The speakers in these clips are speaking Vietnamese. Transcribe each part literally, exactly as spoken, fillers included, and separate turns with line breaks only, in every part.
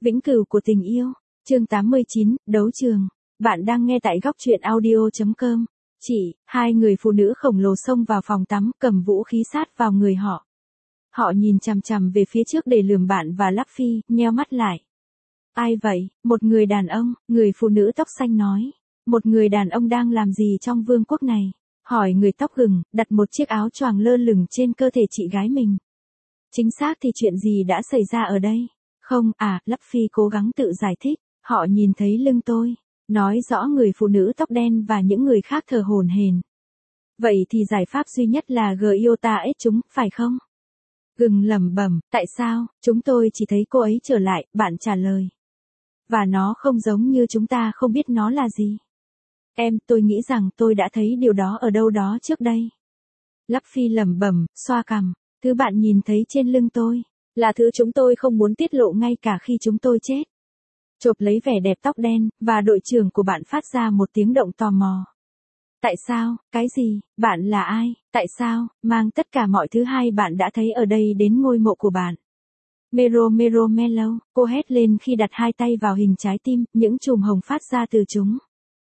Vĩnh cửu của tình yêu. Chương tám mươi chín, đấu trường. Bạn đang nghe tại góc truyện audio chấm com. Chỉ, hai người phụ nữ khổng lồ xông vào phòng tắm, cầm vũ khí sát vào người họ. Họ nhìn chằm chằm về phía trước để lườm bạn và Lắc Phi, nheo mắt lại. Ai vậy? Một người đàn ông, người phụ nữ tóc xanh nói. Một người đàn ông đang làm gì trong vương quốc này? Hỏi người tóc gừng, đặt một chiếc áo choàng lơ lửng trên cơ thể chị gái mình. Chính xác thì chuyện gì đã xảy ra ở đây? Không, à, Lắc Phi cố gắng tự giải thích. Họ nhìn thấy lưng tôi. Nói rõ người phụ nữ tóc đen và những người khác thở hổn hển. Vậy thì giải pháp duy nhất là Giota ết chúng, phải không? Gừng lẩm bẩm, tại sao? Chúng tôi chỉ thấy cô ấy trở lại, bạn trả lời. Và nó không giống như chúng ta không biết nó là gì. Em, tôi nghĩ rằng tôi đã thấy điều đó ở đâu đó trước đây. Lắc Phi lẩm bẩm, xoa cằm. Thứ bạn nhìn thấy trên lưng tôi, là thứ chúng tôi không muốn tiết lộ ngay cả khi chúng tôi chết. Chộp lấy vẻ đẹp tóc đen, và đội trưởng của bạn phát ra một tiếng động tò mò. Tại sao? Cái gì? Bạn là ai? Tại sao? Mang tất cả mọi thứ hai bạn đã thấy ở đây đến ngôi mộ của bạn. Mero mero melo, cô hét lên khi đặt hai tay vào hình trái tim, những chùm hồng phát ra từ chúng.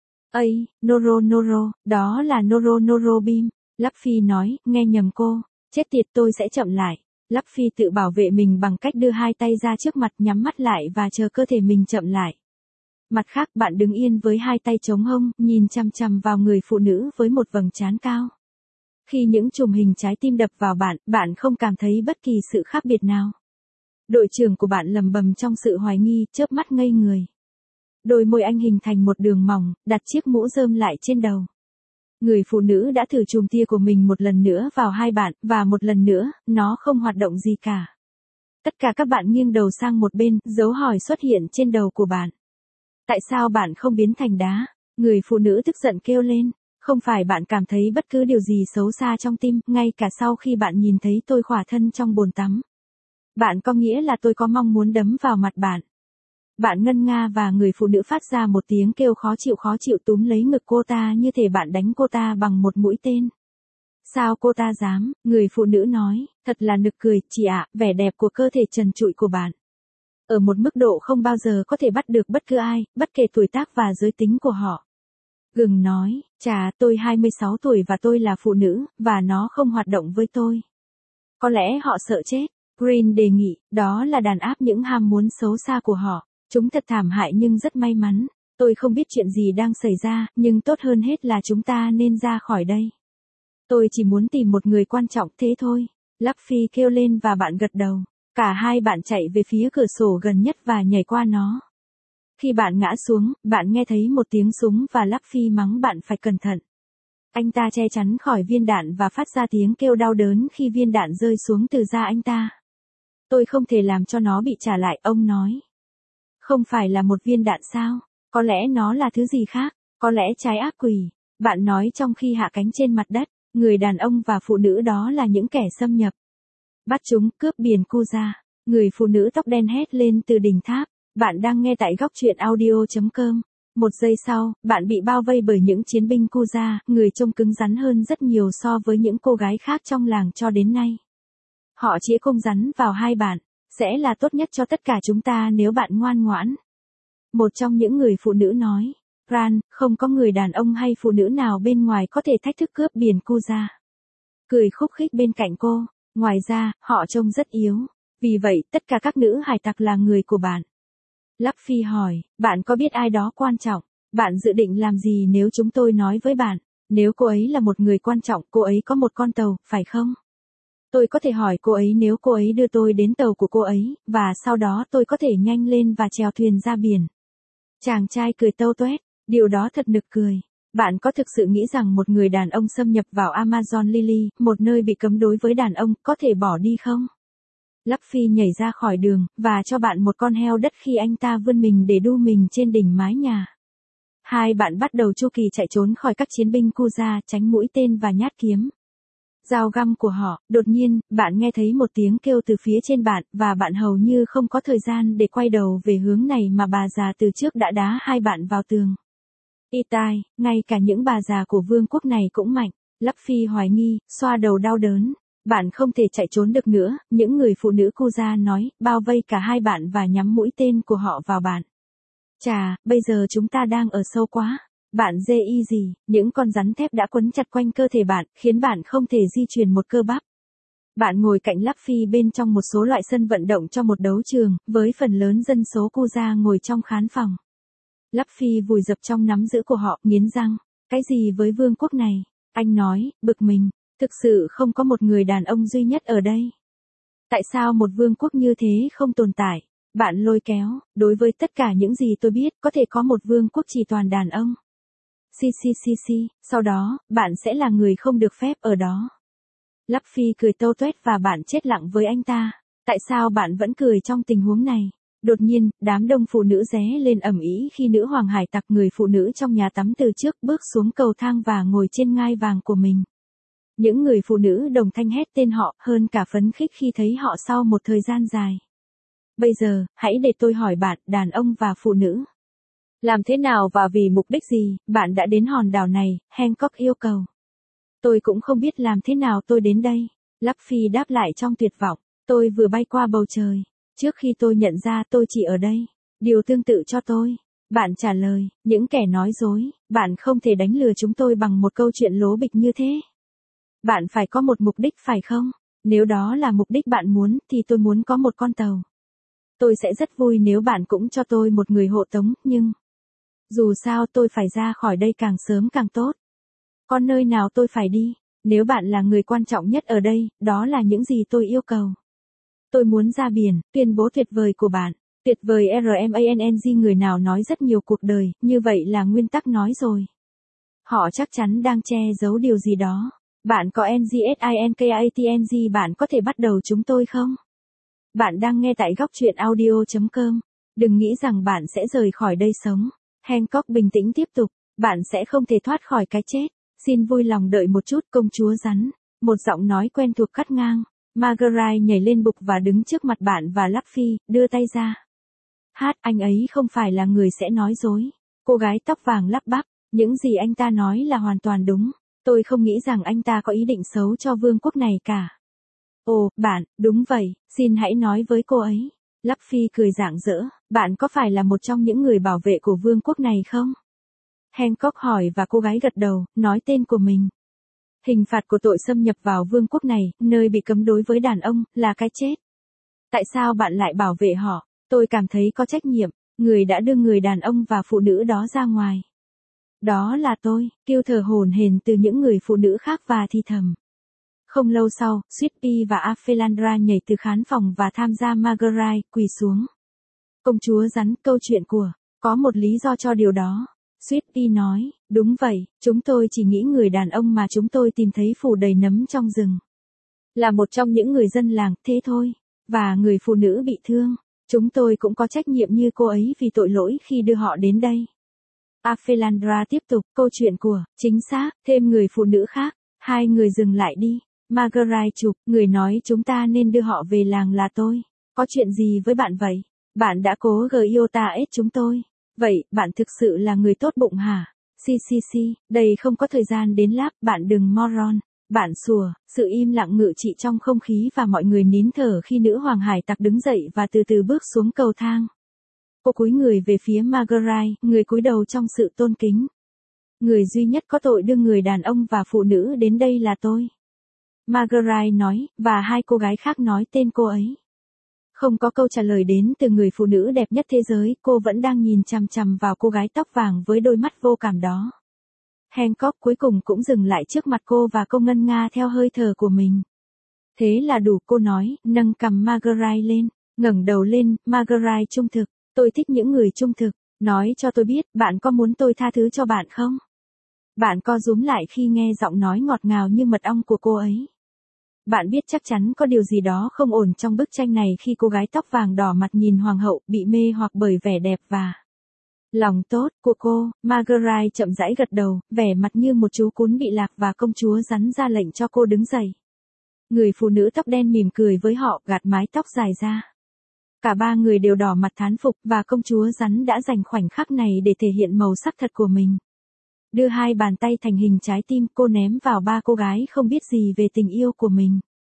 Ây, Noro Noro, đó là Noro Noro Beam. Lắc Phi nói, nghe nhầm cô. Chết tiệt, tôi sẽ chậm lại. Lắc Phi tự bảo vệ mình bằng cách đưa hai tay ra trước mặt, nhắm mắt lại và chờ cơ thể mình chậm lại. Mặt khác, bạn đứng yên với hai tay chống hông, nhìn chằm chằm vào người phụ nữ với một vầng trán cao. Khi những chùm hình trái tim đập vào bạn, bạn không cảm thấy bất kỳ sự khác biệt nào. Đội trưởng của bạn lầm bầm trong sự hoài nghi, chớp mắt ngây người. Đôi môi anh hình thành một đường mỏng, đặt chiếc mũ rơm lại trên đầu. Người phụ nữ đã thử chùm tia của mình một lần nữa vào hai bạn, và một lần nữa, nó không hoạt động gì cả. Tất cả các bạn nghiêng đầu sang một bên, dấu hỏi xuất hiện trên đầu của bạn. Tại sao bạn không biến thành đá? Người phụ nữ tức giận kêu lên. Không phải bạn cảm thấy bất cứ điều gì xấu xa trong tim, ngay cả sau khi bạn nhìn thấy tôi khỏa thân trong bồn tắm. Bạn có nghĩa là tôi có mong muốn đấm vào mặt bạn. Bạn ngân nga và người phụ nữ phát ra một tiếng kêu khó chịu khó chịu túm lấy ngực cô ta như thể bạn đánh cô ta bằng một mũi tên. Sao cô ta dám? Người phụ nữ nói, thật là nực cười, chị ạ, vẻ đẹp của cơ thể trần trụi của bạn. Ở một mức độ không bao giờ có thể bắt được bất cứ ai, bất kể tuổi tác và giới tính của họ. Gừng nói, chà, tôi hai mươi sáu tuổi và tôi là phụ nữ, và nó không hoạt động với tôi. Có lẽ họ sợ chết. Green đề nghị, đó là đàn áp những ham muốn xấu xa của họ. Chúng thật thảm hại nhưng rất may mắn. Tôi không biết chuyện gì đang xảy ra, nhưng tốt hơn hết là chúng ta nên ra khỏi đây. Tôi chỉ muốn tìm một người quan trọng thế thôi. Lắc Phi kêu lên và bạn gật đầu. Cả hai bạn chạy về phía cửa sổ gần nhất và nhảy qua nó. Khi bạn ngã xuống, bạn nghe thấy một tiếng súng và Lắc Phi mắng bạn phải cẩn thận. Anh ta che chắn khỏi viên đạn và phát ra tiếng kêu đau đớn khi viên đạn rơi xuống từ da anh ta. Tôi không thể làm cho nó bị trả lại, ông nói. Không phải là một viên đạn sao? Có lẽ nó là thứ gì khác? Có lẽ trái ác quỷ. Bạn nói trong khi hạ cánh trên mặt đất. Người đàn ông và phụ nữ đó là những kẻ xâm nhập. Bắt chúng, cướp biển Kuja. Người phụ nữ tóc đen hét lên từ đỉnh tháp. Bạn đang nghe tại góc truyện audio chấm com. Một giây sau, bạn bị bao vây bởi những chiến binh Kuja, người trông cứng rắn hơn rất nhiều so với những cô gái khác trong làng cho đến nay. Họ chĩa cung rắn vào hai bạn. Sẽ là tốt nhất cho tất cả chúng ta nếu bạn ngoan ngoãn. Một trong những người phụ nữ nói. Ran, không có người đàn ông hay phụ nữ nào bên ngoài có thể thách thức cướp biển Kuja. Cười khúc khích bên cạnh cô. Ngoài ra, họ trông rất yếu. Vì vậy, tất cả các nữ hải tặc là người của bạn. Lắc Phi hỏi, bạn có biết ai đó quan trọng? Bạn dự định làm gì nếu chúng tôi nói với bạn? Nếu cô ấy là một người quan trọng, cô ấy có một con tàu, phải không? Tôi có thể hỏi cô ấy nếu cô ấy đưa tôi đến tàu của cô ấy, và sau đó tôi có thể nhanh lên và chèo thuyền ra biển. Chàng trai cười tâu tuét, điều đó thật nực cười. Bạn có thực sự nghĩ rằng một người đàn ông xâm nhập vào Amazon Lily, một nơi bị cấm đối với đàn ông, có thể bỏ đi không? Lắc Phi nhảy ra khỏi đường, và cho bạn một con heo đất khi anh ta vươn mình để đu mình trên đỉnh mái nhà. Hai bạn bắt đầu chu kỳ chạy trốn khỏi các chiến binh Kuja, tránh mũi tên và nhát kiếm. Dao găm của họ, đột nhiên, bạn nghe thấy một tiếng kêu từ phía trên bạn, và bạn hầu như không có thời gian để quay đầu về hướng này mà bà già từ trước đã đá hai bạn vào tường. Y tai, ngay cả những bà già của vương quốc này cũng mạnh. Lắc Phi hoài nghi, xoa đầu đau đớn. Bạn không thể chạy trốn được nữa, những người phụ nữ Kuja nói, bao vây cả hai bạn và nhắm mũi tên của họ vào bạn. Chà, bây giờ chúng ta đang ở sâu quá. Bạn dê y gì, những con rắn thép đã quấn chặt quanh cơ thể bạn, khiến bạn không thể di chuyển một cơ bắp. Bạn ngồi cạnh Luffy bên trong một số loại sân vận động trong một đấu trường, với phần lớn dân số Kuja ngồi trong khán phòng. Luffy vùi dập trong nắm giữ của họ, nghiến răng. Cái gì với vương quốc này? Anh nói, bực mình. Thực sự không có một người đàn ông duy nhất ở đây. Tại sao một vương quốc như thế không tồn tại? Bạn lôi kéo, đối với tất cả những gì tôi biết, có thể có một vương quốc chỉ toàn đàn ông. Xì xì xì xì, sau đó, bạn sẽ là người không được phép ở đó. Luffy cười tâu tuét và bạn chết lặng với anh ta. Tại sao bạn vẫn cười trong tình huống này? Đột nhiên, đám đông phụ nữ ré lên ầm ĩ khi nữ hoàng hải tặc người phụ nữ trong nhà tắm từ trước bước xuống cầu thang và ngồi trên ngai vàng của mình. Những người phụ nữ đồng thanh hét tên họ hơn cả phấn khích khi thấy họ sau một thời gian dài. Bây giờ, hãy để tôi hỏi bạn, đàn ông và phụ nữ. Làm thế nào và vì mục đích gì, bạn đã đến hòn đảo này, Hancock yêu cầu. Tôi cũng không biết làm thế nào tôi đến đây. Luffy đáp lại trong tuyệt vọng. Tôi vừa bay qua bầu trời. Trước khi tôi nhận ra tôi chỉ ở đây. Điều tương tự cho tôi. Bạn trả lời, những kẻ nói dối, bạn không thể đánh lừa chúng tôi bằng một câu chuyện lố bịch như thế. Bạn phải có một mục đích phải không? Nếu đó là mục đích bạn muốn, thì tôi muốn có một con tàu. Tôi sẽ rất vui nếu bạn cũng cho tôi một người hộ tống, nhưng... Dù sao tôi phải ra khỏi đây càng sớm càng tốt. Có nơi nào tôi phải đi? Nếu bạn là người quan trọng nhất ở đây, đó là những gì tôi yêu cầu. Tôi muốn ra biển, tuyên bố tuyệt vời của bạn. Tuyệt vời RMANNG người nào nói rất nhiều cuộc đời, như vậy là nguyên tắc nói rồi. Họ chắc chắn đang che giấu điều gì đó. Bạn có N G S I N K A T N G bạn có thể bắt đầu chúng tôi không? Bạn đang nghe tại góc truyện audio chấm com. Đừng nghĩ rằng bạn sẽ rời khỏi đây sống. Hancock bình tĩnh tiếp tục. Bạn sẽ không thể thoát khỏi cái chết. Xin vui lòng đợi một chút công chúa rắn. Một giọng nói quen thuộc cắt ngang. Marguerite nhảy lên bục và đứng trước mặt bạn và Luffy, đưa tay ra. Hát, anh ấy không phải là người sẽ nói dối. Cô gái tóc vàng lắp bắp. Những gì anh ta nói là hoàn toàn đúng. Tôi không nghĩ rằng anh ta có ý định xấu cho vương quốc này cả. Ồ, bạn, đúng vậy, xin hãy nói với cô ấy. Luffy cười rạng rỡ, bạn có phải là một trong những người bảo vệ của vương quốc này không? Hancock hỏi và cô gái gật đầu, nói tên của mình. Hình phạt của tội xâm nhập vào vương quốc này, nơi bị cấm đối với đàn ông, là cái chết. Tại sao bạn lại bảo vệ họ? Tôi cảm thấy có trách nhiệm, người đã đưa người đàn ông và phụ nữ đó ra ngoài. Đó là tôi, kêu thở hổn hển từ những người phụ nữ khác và thì thầm. Không lâu sau, Sweetie và Aphelandra nhảy từ khán phòng và tham gia Marguerite, quỳ xuống. Công chúa rắn, câu chuyện của, có một lý do cho điều đó. Sweetie nói, đúng vậy, chúng tôi chỉ nghĩ người đàn ông mà chúng tôi tìm thấy phủ đầy nấm trong rừng. Là một trong những người dân làng, thế thôi. Và người phụ nữ bị thương. Chúng tôi cũng có trách nhiệm như cô ấy vì tội lỗi khi đưa họ đến đây. Aphelandra tiếp tục, câu chuyện của, chính xác, thêm người phụ nữ khác. Hai người dừng lại đi. Marguerite chụp, người nói chúng ta nên đưa họ về làng là tôi. Có chuyện gì với bạn vậy? Bạn đã cố Giota ết chúng tôi. Vậy, bạn thực sự là người tốt bụng hả? Xì xì xì, đây không có thời gian đến láp, bạn đừng moron. Bạn sủa, sự im lặng ngự trị trong không khí và mọi người nín thở khi nữ hoàng hải tặc đứng dậy và từ từ bước xuống cầu thang. Cô cúi người về phía Marguerite, người cúi đầu trong sự tôn kính. Người duy nhất có tội đưa người đàn ông và phụ nữ đến đây là tôi. Marguerite nói, và hai cô gái khác nói tên cô ấy. Không có câu trả lời đến từ người phụ nữ đẹp nhất thế giới, cô vẫn đang nhìn chằm chằm vào cô gái tóc vàng với đôi mắt vô cảm đó. Hancock cuối cùng cũng dừng lại trước mặt cô và cô ngân nga theo hơi thở của mình. Thế là đủ, cô nói, nâng cằm Marguerite lên, ngẩng đầu lên, Marguerite trung thực, tôi thích những người trung thực, nói cho tôi biết, bạn có muốn tôi tha thứ cho bạn không? Bạn co rúm lại khi nghe giọng nói ngọt ngào như mật ong của cô ấy. Bạn biết chắc chắn có điều gì đó không ổn trong bức tranh này khi cô gái tóc vàng đỏ mặt nhìn hoàng hậu bị mê hoặc bởi vẻ đẹp và lòng tốt của cô. Marguerite chậm rãi gật đầu, vẻ mặt như một chú cún bị lạc và công chúa rắn ra lệnh cho cô đứng dậy. Người phụ nữ tóc đen mỉm cười với họ, gạt mái tóc dài ra. Cả ba người đều đỏ mặt thán phục và công chúa rắn đã dành khoảnh khắc này để thể hiện màu sắc thật của mình. Đưa hai bàn tay thành hình trái tim, cô ném vào ba cô gái không biết gì về tình yêu của mình.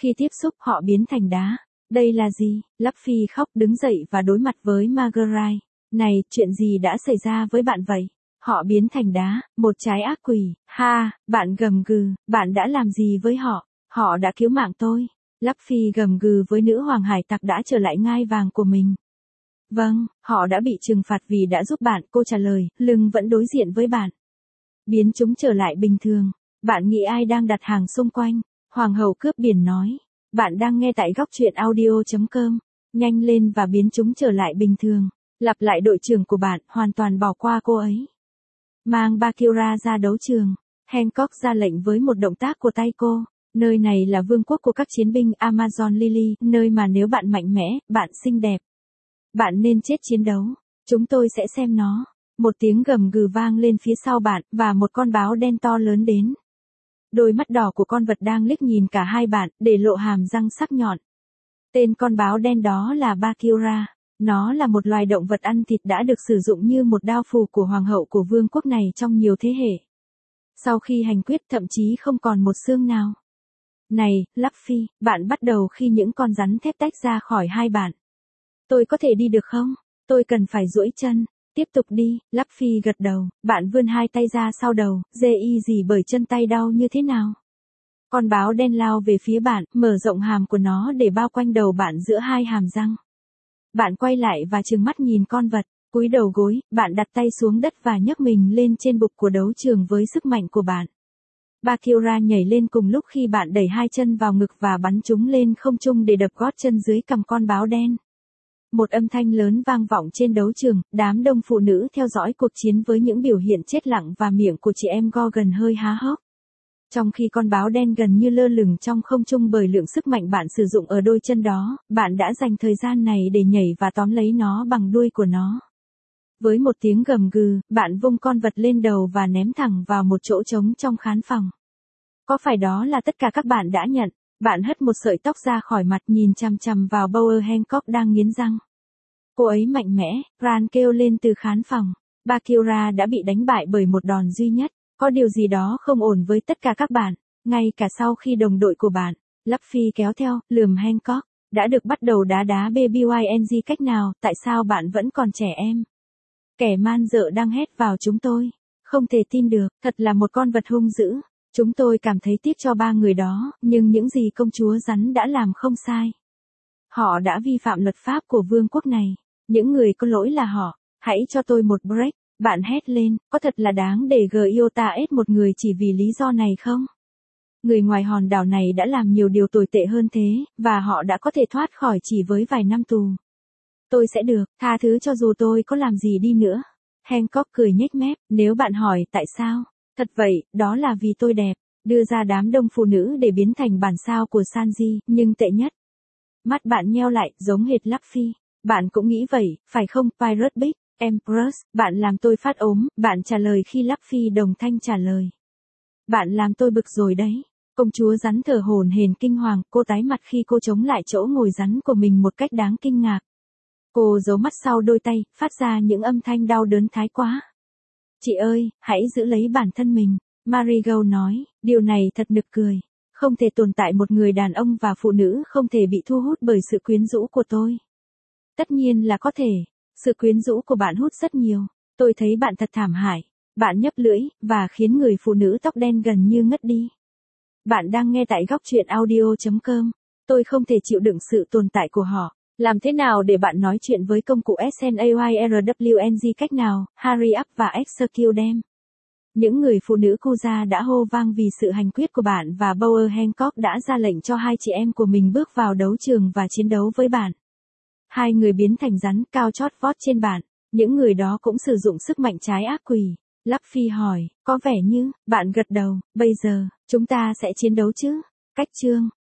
Khi tiếp xúc họ biến thành đá. Đây là gì? Luffy khóc đứng dậy và đối mặt với Marguerite. Này, chuyện gì đã xảy ra với bạn vậy? Họ biến thành đá, một trái ác quỷ. Ha, bạn gầm gừ, bạn đã làm gì với họ? Họ đã cứu mạng tôi. Luffy gầm gừ với nữ hoàng hải tặc đã trở lại ngai vàng của mình. Vâng, họ đã bị trừng phạt vì đã giúp bạn, cô trả lời, lưng vẫn đối diện với bạn. Biến chúng trở lại bình thường. Bạn nghĩ ai đang đặt hàng xung quanh? Hoàng hậu cướp biển nói. Bạn đang nghe tại góc truyện audio.com. Nhanh lên và biến chúng trở lại bình thường. Lặp lại đội trưởng của bạn, hoàn toàn bỏ qua cô ấy. Mang Bakura ra đấu trường. Hancock ra lệnh với một động tác của tay cô. Nơi này là vương quốc của các chiến binh Amazon Lily, nơi mà nếu bạn mạnh mẽ, bạn xinh đẹp. Bạn nên chết chiến đấu. Chúng tôi sẽ xem nó. Một tiếng gầm gừ vang lên phía sau bạn, và một con báo đen to lớn đến. Đôi mắt đỏ của con vật đang liếc nhìn cả hai bạn, để lộ hàm răng sắc nhọn. Tên con báo đen đó là Bakura. Nó là một loài động vật ăn thịt đã được sử dụng như một đao phù của hoàng hậu của vương quốc này trong nhiều thế hệ. Sau khi hành quyết thậm chí không còn một xương nào. Này, Luffy, bạn bắt đầu khi những con rắn thép tách ra khỏi hai bạn. Tôi có thể đi được không? Tôi cần phải duỗi chân. Tiếp tục đi, Luffy gật đầu, bạn vươn hai tay ra sau đầu, dê y gì bởi chân tay đau như thế nào? Con báo đen lao về phía bạn, mở rộng hàm của nó để bao quanh đầu bạn giữa hai hàm răng. Bạn quay lại và trừng mắt nhìn con vật, cúi đầu gối, bạn đặt tay xuống đất và nhấc mình lên trên bục của đấu trường với sức mạnh của bạn. Bakura nhảy lên cùng lúc khi bạn đẩy hai chân vào ngực và bắn chúng lên không trung để đập gót chân dưới cằm con báo đen. Một âm thanh lớn vang vọng trên đấu trường, đám đông phụ nữ theo dõi cuộc chiến với những biểu hiện chết lặng và miệng của chị em Gorgon hơi há hốc. Trong khi con báo đen gần như lơ lửng trong không trung bởi lượng sức mạnh bạn sử dụng ở đôi chân đó, bạn đã dành thời gian này để nhảy và tóm lấy nó bằng đuôi của nó. Với một tiếng gầm gừ, bạn vung con vật lên đầu và ném thẳng vào một chỗ trống trong khán phòng. Có phải đó là tất cả các bạn đã nhận? Bạn hất một sợi tóc ra khỏi mặt nhìn chằm chằm vào Bower Hancock đang nghiến răng. Cô ấy mạnh mẽ, Ran kêu lên từ khán phòng. Bakura đã bị đánh bại bởi một đòn duy nhất. Có điều gì đó không ổn với tất cả các bạn, ngay cả sau khi đồng đội của bạn, Luffy kéo theo, lườm Hancock, đã được bắt đầu đá đá BBYNG cách nào, tại sao bạn vẫn còn trẻ em? Kẻ man dợ đang hét vào chúng tôi. Không thể tin được, thật là một con vật hung dữ. Chúng tôi cảm thấy tiếc cho ba người đó, nhưng những gì công chúa rắn đã làm không sai. Họ đã vi phạm luật pháp của vương quốc này. Những người có lỗi là họ. Hãy cho tôi một break. Bạn hét lên, có thật là đáng để Gyota ết một người chỉ vì lý do này không? Người ngoài hòn đảo này đã làm nhiều điều tồi tệ hơn thế, và họ đã có thể thoát khỏi chỉ với vài năm tù. Tôi sẽ được, tha thứ cho dù tôi có làm gì đi nữa. Hancock cười nhếch mép, nếu bạn hỏi tại sao? Thật vậy, đó là vì tôi đẹp, đưa ra đám đông phụ nữ để biến thành bản sao của Sanji, nhưng tệ nhất. Mắt bạn nheo lại, giống hệt Luffy. Bạn cũng nghĩ vậy, phải không, Pirate Big? Empress, bạn làm tôi phát ốm, bạn trả lời khi Luffy đồng thanh trả lời. Bạn làm tôi bực rồi đấy. Công chúa rắn thở hổn hển kinh hoàng, cô tái mặt khi cô chống lại chỗ ngồi rắn của mình một cách đáng kinh ngạc. Cô giấu mắt sau đôi tay, phát ra những âm thanh đau đớn thái quá. Chị ơi, hãy giữ lấy bản thân mình, Marigold nói, điều này thật nực cười. Không thể tồn tại một người đàn ông và phụ nữ không thể bị thu hút bởi sự quyến rũ của tôi. Tất nhiên là có thể. Sự quyến rũ của bạn hút rất nhiều. Tôi thấy bạn thật thảm hại. Bạn nhấp lưỡi, và khiến người phụ nữ tóc đen gần như ngất đi. Bạn đang nghe tại góc truyện audio.com. Tôi không thể chịu đựng sự tồn tại của họ. Làm thế nào để bạn nói chuyện với công cụ SNAYRWNG cách nào, hurry up và execute them. Những người phụ nữ Kuja đã hô vang vì sự hành quyết của bạn và Bower Hancock đã ra lệnh cho hai chị em của mình bước vào đấu trường và chiến đấu với bạn. Hai người biến thành rắn cao chót vót trên bạn. Những người đó cũng sử dụng sức mạnh trái ác quỷ. Luffy hỏi, có vẻ như, bạn gật đầu, bây giờ, chúng ta sẽ chiến đấu chứ? Cách chương.